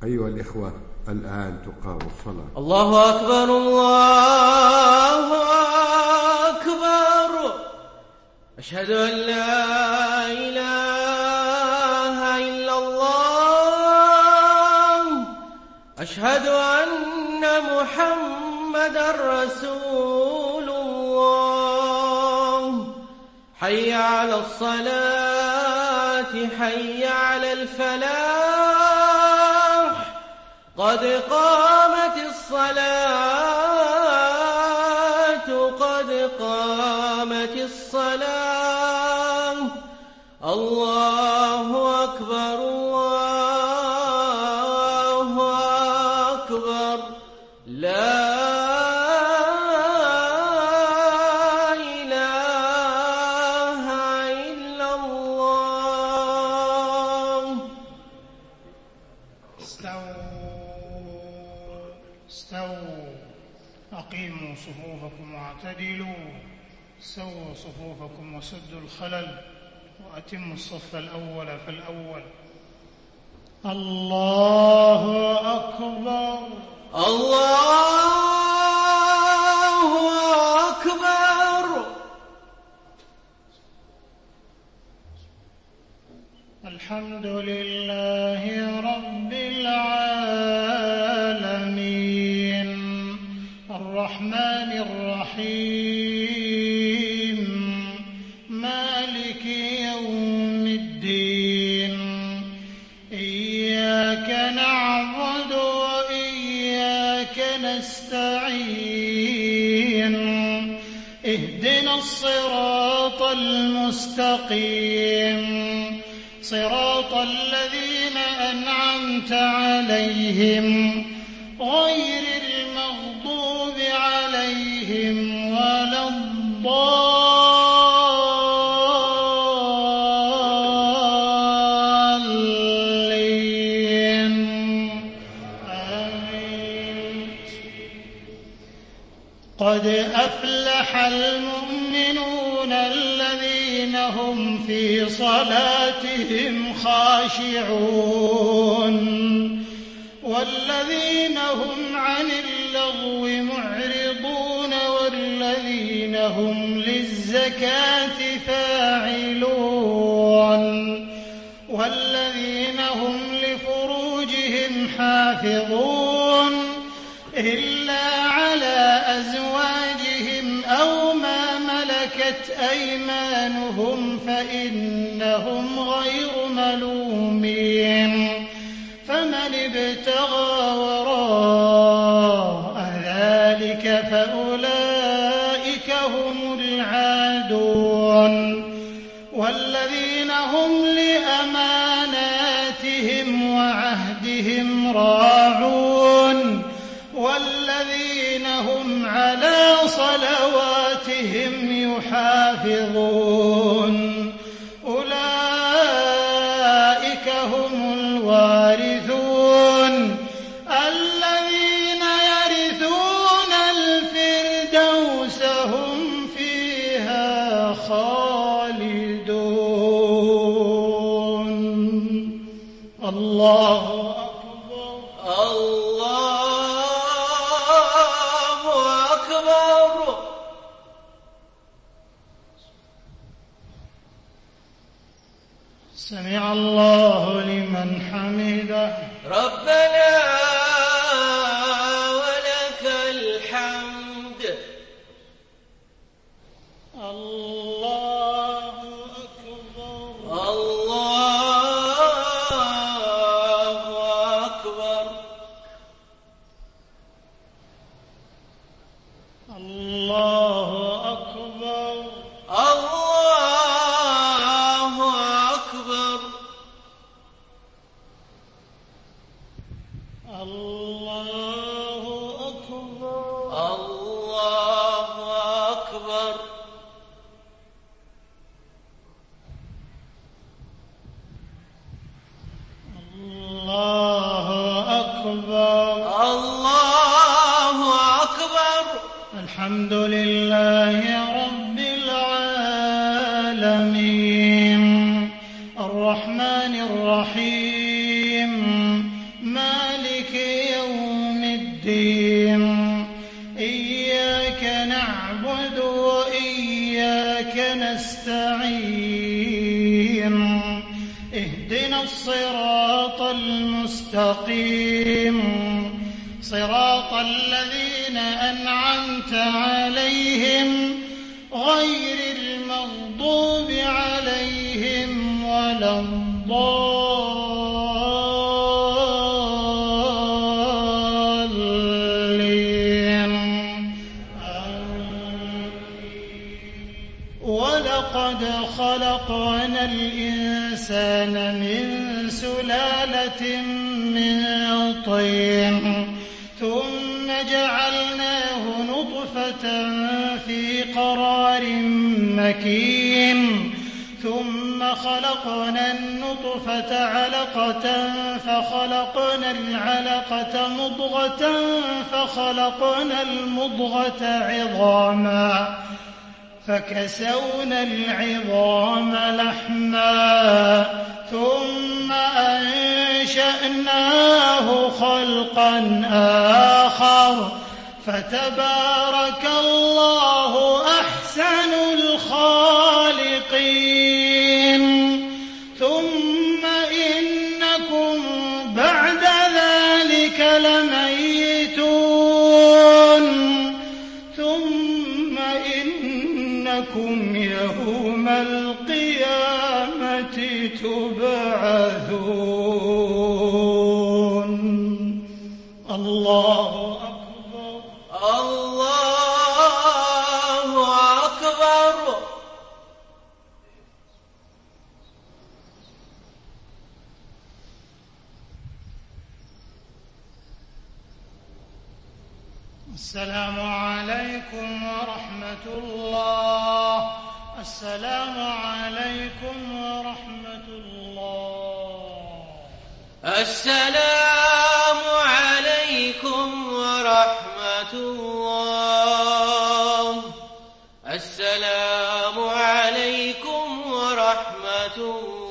أيها الإخوة، الآن تقام الصلاة. الله أكبر الله أكبر. أشهد أن لا إله إلا الله. أشهد أن محمدا رسول الله. حي على الصلاة، حي على الفلاح، قد قامت الصلاة، قد قامت الصلاة. الله أكبر الله أكبر. لا إله إلا الله. استووا أقيموا صفوفكم واعتدلوا. سووا صفوفكم وسدوا الخلل وأتموا الصف الأول فالأول. الله أكبر الله أكبر. الحمد لله رب العالمين الرحمن الرحيم مالك يوم الدين. إياك نعبد وإياك نستعين. اهدنا الصراط المستقيم، صراط الذين أنعمت عليهم غير المغضوب عليهم ولا الضالين. آمين. قد أفلح المؤمنون الذين هم في صلاتهم خاشعون والذين هم عن اللغو معرضون والذين هم للزكاة فاعلون والذين هم لفروجهم حافظون إلا على أزواجهم أو ما ملكت أيمانهم فإنهم غير ملومين. فمن ابتغى وراء ذلك فأولئك هم العادون والذين هم لأماناتهم وعهدهم راعون والذين هم على صلواتهم يحافظون. أولئك هم الوارثون الذين يرثون الفردوس هم فيها خالدون. الله أكبر الله أكبر. سمع الله لمن حمده. ربنا ولك الحمد. الله أكبر الله أكبر. الله أكبر الله أكبر. الله أكبر الله أكبر. الله أكبر الله أكبر. الحمد لله رب العالمين الرحمن الرحيم مالك الدين إياك نعبد وإياك نستعين اهدنا الصراط المستقيم صراط الذين أنعمت عليهم غير المغضوب عليهم ولا الضالين. ولقد خلقنا الإنسان من سلالة من طين ثم جعلناه نطفة في قرار مكين ثم خلقنا النطفة علقة فخلقنا العلقة مضغة فخلقنا المضغة عظاما فكسونا العظام لحما ثم أنشأناه خلقا آخر فتبارك الله أحسن الخالقين. ثم إنكم بعد ذلك لميتون ثم إنكم يوم القيامة تبعثون. الله أكبر الله أكبر. السلام عليكم ورحمة الله. السلام عليكم ورحمة الله. السلام عليكم ورحمة الله. السلام عليكم ورحمة الله.